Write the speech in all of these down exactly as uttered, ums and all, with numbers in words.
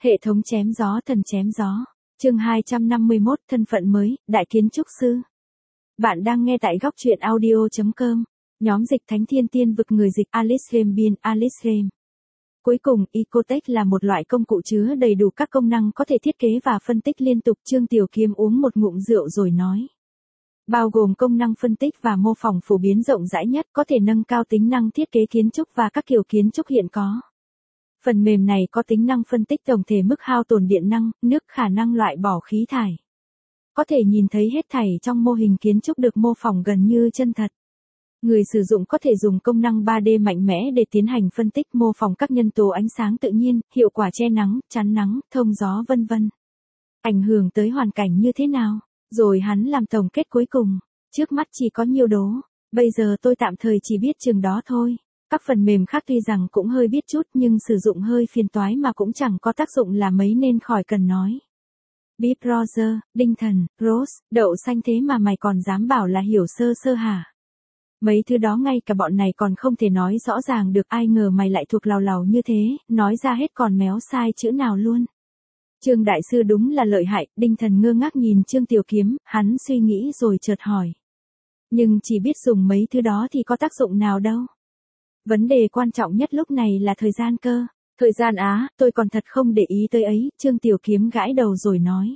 Hệ thống chém gió thần chém gió. Chương hai trăm năm mươi mốt, thân phận mới, đại kiến trúc sư. Bạn đang nghe tại góc truyện audio chấm com. Nhóm dịch Thánh Thiên Tiên vực người dịch Alice Game biên Alice Game. Cuối cùng, Ecotech là một loại công cụ chứa đầy đủ các công năng có thể thiết kế và phân tích liên tục. Trương Tiểu Kiếm uống một ngụm rượu rồi nói. Bao gồm công năng phân tích và mô phỏng phổ biến rộng rãi nhất, có thể nâng cao tính năng thiết kế kiến trúc và các kiểu kiến trúc hiện có. Phần mềm này có tính năng phân tích tổng thể mức hao tổn điện năng, nước, khả năng loại bỏ khí thải. Có thể nhìn thấy hết thảy trong mô hình kiến trúc được mô phỏng gần như chân thật. Người sử dụng có thể dùng công năng ba D mạnh mẽ để tiến hành phân tích mô phỏng các nhân tố ánh sáng tự nhiên, hiệu quả che nắng, chắn nắng, thông gió vân vân. Ảnh hưởng tới hoàn cảnh như thế nào? Rồi hắn làm tổng kết cuối cùng. Trước mắt chỉ có nhiều đố. Bây giờ tôi tạm thời chỉ biết chừng đó thôi. Các phần mềm khác tuy rằng cũng hơi biết chút nhưng sử dụng hơi phiền toái mà cũng chẳng có tác dụng là mấy nên khỏi cần nói. Bip Roger, Đinh Thần, Rose, đậu xanh thế mà mày còn dám bảo là hiểu sơ sơ hả? Mấy thứ đó ngay cả bọn này còn không thể nói rõ ràng được, ai ngờ mày lại thuộc lào lào như thế, nói ra hết còn méo sai chữ nào luôn. Trương Đại Sư đúng là lợi hại. Đinh Thần ngơ ngác nhìn Trương Tiểu Kiếm, hắn suy nghĩ rồi chợt hỏi. Nhưng chỉ biết dùng mấy thứ đó thì có tác dụng nào đâu. Vấn đề quan trọng nhất lúc này là thời gian cơ. Thời gian á, tôi còn thật không để ý tới ấy. Trương Tiểu Kiếm gãi đầu rồi nói.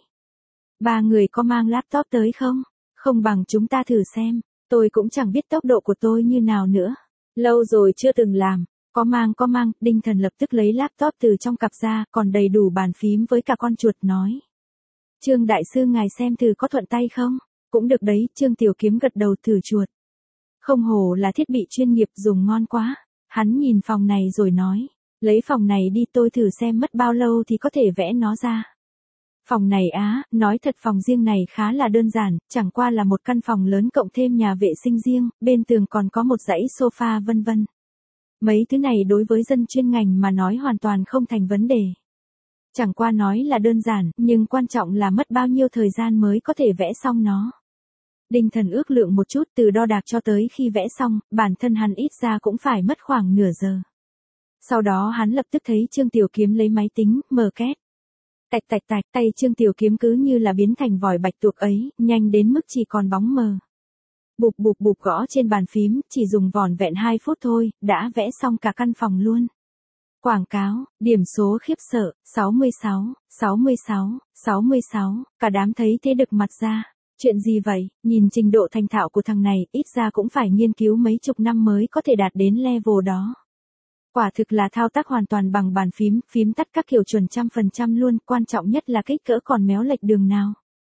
Ba người có mang laptop tới không? Không bằng chúng ta thử xem. Tôi cũng chẳng biết tốc độ của tôi như nào nữa. Lâu rồi chưa từng làm. Có mang có mang. Đinh Thần lập tức lấy laptop từ trong cặp ra, còn đầy đủ bàn phím với cả con chuột nói. Trương Đại Sư ngài xem thử có thuận tay không? Cũng được đấy. Trương Tiểu Kiếm gật đầu thử chuột. Không hổ là thiết bị chuyên nghiệp, dùng ngon quá. Hắn nhìn phòng này rồi nói. Lấy phòng này đi, tôi thử xem mất bao lâu thì có thể vẽ nó ra. Phòng này á, nói thật phòng riêng này khá là đơn giản, chẳng qua là một căn phòng lớn cộng thêm nhà vệ sinh riêng, bên tường còn có một dãy sofa vân vân. Mấy thứ này đối với dân chuyên ngành mà nói hoàn toàn không thành vấn đề. Chẳng qua nói là đơn giản, nhưng quan trọng là mất bao nhiêu thời gian mới có thể vẽ xong nó. Đinh Thần ước lượng một chút, từ đo đạc cho tới khi vẽ xong, bản thân hắn ít ra cũng phải mất khoảng nửa giờ. Sau đó hắn lập tức thấy Trương Tiểu Kiếm lấy máy tính, mở két. Tạch tạch tạch, tay Trương Tiểu Kiếm cứ như là biến thành vòi bạch tuộc ấy, nhanh đến mức chỉ còn bóng mờ. Bụp bụp bụp gõ trên bàn phím, chỉ dùng vỏn vẹn hai phút thôi, đã vẽ xong cả căn phòng luôn. Quảng cáo, điểm số khiếp sợ, sáu mươi sáu, sáu mươi sáu, sáu mươi sáu, cả đám thấy thế đực mặt ra. Chuyện gì vậy, nhìn trình độ thành thạo của thằng này, ít ra cũng phải nghiên cứu mấy chục năm mới có thể đạt đến level đó. Quả thực là thao tác hoàn toàn bằng bàn phím, phím tắt các kiểu chuẩn trăm phần trăm luôn, quan trọng nhất là kích cỡ còn méo lệch đường nào.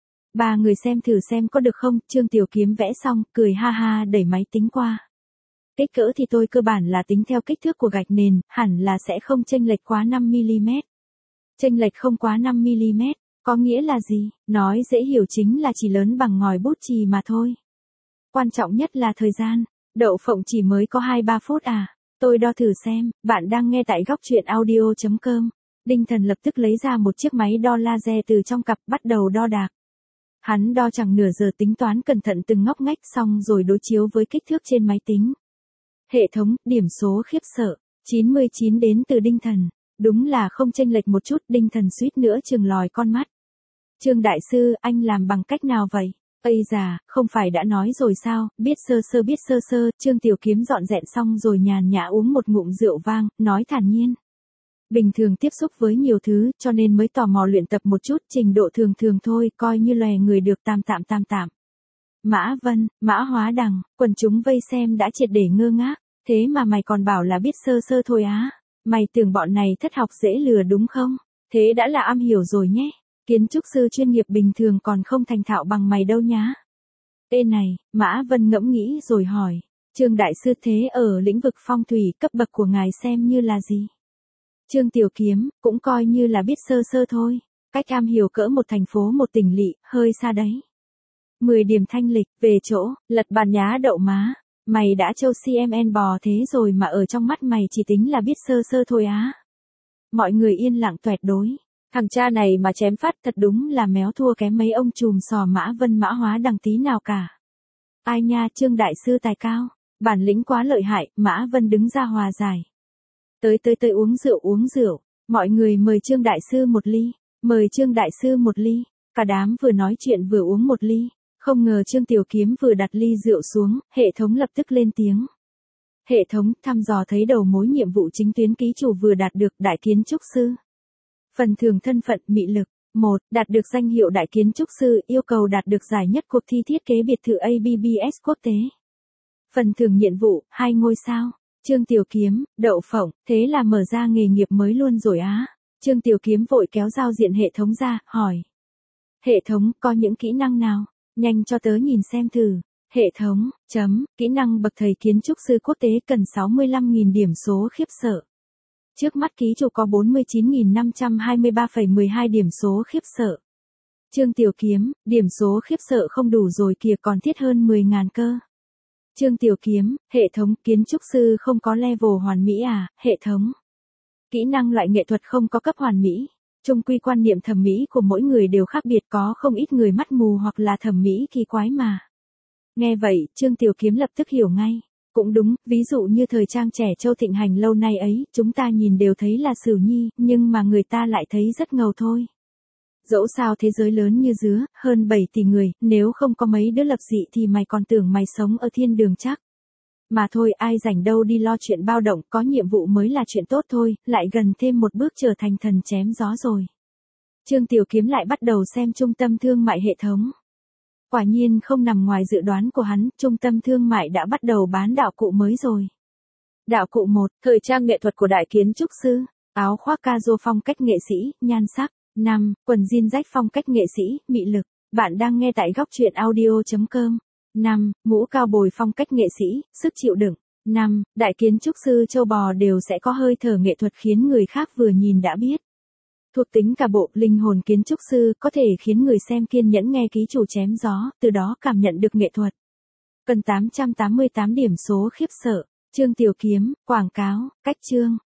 Ba người xem thử xem có được không. Trương Tiểu Kiếm vẽ xong, cười ha ha đẩy máy tính qua. Kích cỡ thì tôi cơ bản là tính theo kích thước của gạch nền, hẳn là sẽ không chênh lệch quá năm mi li mét. Chênh lệch không quá năm mi li mét, có nghĩa là gì? Nói dễ hiểu chính là chỉ lớn bằng ngòi bút chì mà thôi. Quan trọng nhất là thời gian, đậu phộng chỉ mới có hai ba phút à. Tôi đo thử xem. Bạn đang nghe tại góc truyện audio chấm com. Đinh Thần lập tức lấy ra một chiếc máy đo laser từ trong cặp, bắt đầu đo đạc. Hắn đo chẳng nửa giờ, tính toán cẩn thận từng ngóc ngách, xong rồi đối chiếu với kích thước trên máy tính. Hệ thống, điểm số khiếp sợ, chín mươi chín đến từ Đinh Thần. Đúng là không chênh lệch một chút. Đinh Thần suýt nữa chừng lòi con mắt. Trương Đại Sư, anh làm bằng cách nào vậy? Ây già, không phải đã nói rồi sao, biết sơ sơ biết sơ sơ. Trương Tiểu Kiếm dọn dẹn xong rồi nhàn nhã uống một ngụm rượu vang, nói thản nhiên. Bình thường tiếp xúc với nhiều thứ, cho nên mới tò mò luyện tập một chút, trình độ thường thường thôi, coi như lòe người được tam tạm tam tạm. Mã Vân, Mã Hóa Đằng, quần chúng vây xem đã triệt để ngơ ngác, thế mà mày còn bảo là biết sơ sơ thôi á, mày tưởng bọn này thất học dễ lừa đúng không? Thế đã là am hiểu rồi nhé. Kiến trúc sư chuyên nghiệp bình thường còn không thành thạo bằng mày đâu nhá. Ê này, Mã Vân ngẫm nghĩ rồi hỏi. Trương Đại Sư, thế ở lĩnh vực phong thủy, cấp bậc của ngài xem như là gì? Trương Tiểu Kiếm, cũng coi như là biết sơ sơ thôi. Cách am hiểu cỡ một thành phố một tỉnh lỵ, hơi xa đấy. mười điểm thanh lịch, về chỗ, lật bàn nhá đậu má. Mày đã châu xê em en bò thế rồi mà ở trong mắt mày chỉ tính là biết sơ sơ thôi á. Mọi người yên lặng tuyệt đối. Thằng cha này mà chém phát thật đúng là méo thua kém mấy ông trùm sò Mã Vân Mã Hóa Đằng tí nào cả. Ai nha, Trương Đại Sư tài cao, bản lĩnh quá lợi hại. Mã Vân đứng ra hòa giải. Tới tới tới uống rượu uống rượu. Mọi người mời Trương Đại Sư một ly, mời Trương Đại Sư một ly, cả đám vừa nói chuyện vừa uống một ly, không ngờ Trương Tiểu Kiếm vừa đặt ly rượu xuống, hệ thống lập tức lên tiếng. Hệ thống thăm dò thấy đầu mối nhiệm vụ chính tuyến ký chủ vừa đạt được Đại Kiến Trúc Sư. Phần thưởng thân phận mị lực. một. Đạt được danh hiệu Đại Kiến Trúc Sư, yêu cầu đạt được giải nhất cuộc thi thiết kế biệt thự a bê bê ét quốc tế. Phần thưởng nhiệm vụ, hai ngôi sao. Trương Tiểu Kiếm, đậu phộng, thế là mở ra nghề nghiệp mới luôn rồi á. Trương Tiểu Kiếm vội kéo giao diện hệ thống ra, hỏi. Hệ thống, có những kỹ năng nào? Nhanh cho tớ nhìn xem thử. Hệ thống, chấm, kỹ năng bậc thầy kiến trúc sư quốc tế cần sáu mươi lăm nghìn điểm số khiếp sợ. Trước mắt ký chủ có bốn mươi chín nghìn năm trăm hai mươi ba phẩy mười hai điểm số khiếp sợ. Trương Tiểu Kiếm, điểm số khiếp sợ không đủ rồi kìa, còn thiết hơn mười ngàn cơ. Trương Tiểu Kiếm, hệ thống, kiến trúc sư không có level hoàn mỹ à, hệ thống. Kỹ năng loại nghệ thuật không có cấp hoàn mỹ. Chung quy quan niệm thẩm mỹ của mỗi người đều khác biệt, có không ít người mắt mù hoặc là thẩm mỹ kỳ quái mà. Nghe vậy, Trương Tiểu Kiếm lập tức hiểu ngay. Cũng đúng, ví dụ như thời trang trẻ Châu thịnh hành lâu nay ấy, chúng ta nhìn đều thấy là Sửu Nhi, nhưng mà người ta lại thấy rất ngầu thôi. Dẫu sao thế giới lớn như dứa, hơn bảy tỷ người, nếu không có mấy đứa lập dị thì mày còn tưởng mày sống ở thiên đường chắc. Mà thôi, ai rảnh đâu đi lo chuyện bao động, có nhiệm vụ mới là chuyện tốt thôi, lại gần thêm một bước trở thành thần chém gió rồi. Trương Tiểu Kiếm lại bắt đầu xem trung tâm thương mại hệ thống. Quả nhiên không nằm ngoài dự đoán của hắn, trung tâm thương mại đã bắt đầu bán đạo cụ mới rồi. Đạo cụ một, thời trang nghệ thuật của Đại Kiến Trúc Sư, áo khoác casual phong cách nghệ sĩ, nhan sắc. năm. Quần jean rách phong cách nghệ sĩ, mị lực. Bạn đang nghe tại góc truyện audio chấm com. năm. Mũ cao bồi phong cách nghệ sĩ, sức chịu đựng. năm. Đại Kiến Trúc Sư châu bò đều sẽ có hơi thở nghệ thuật khiến người khác vừa nhìn đã biết. Thuộc tính cả bộ linh hồn kiến trúc sư có thể khiến người xem kiên nhẫn nghe ký chủ chém gió, từ đó cảm nhận được nghệ thuật. Cần tám trăm tám mươi tám điểm số khiếp sợ. Trương Tiểu Kiếm, quảng cáo, cách chương.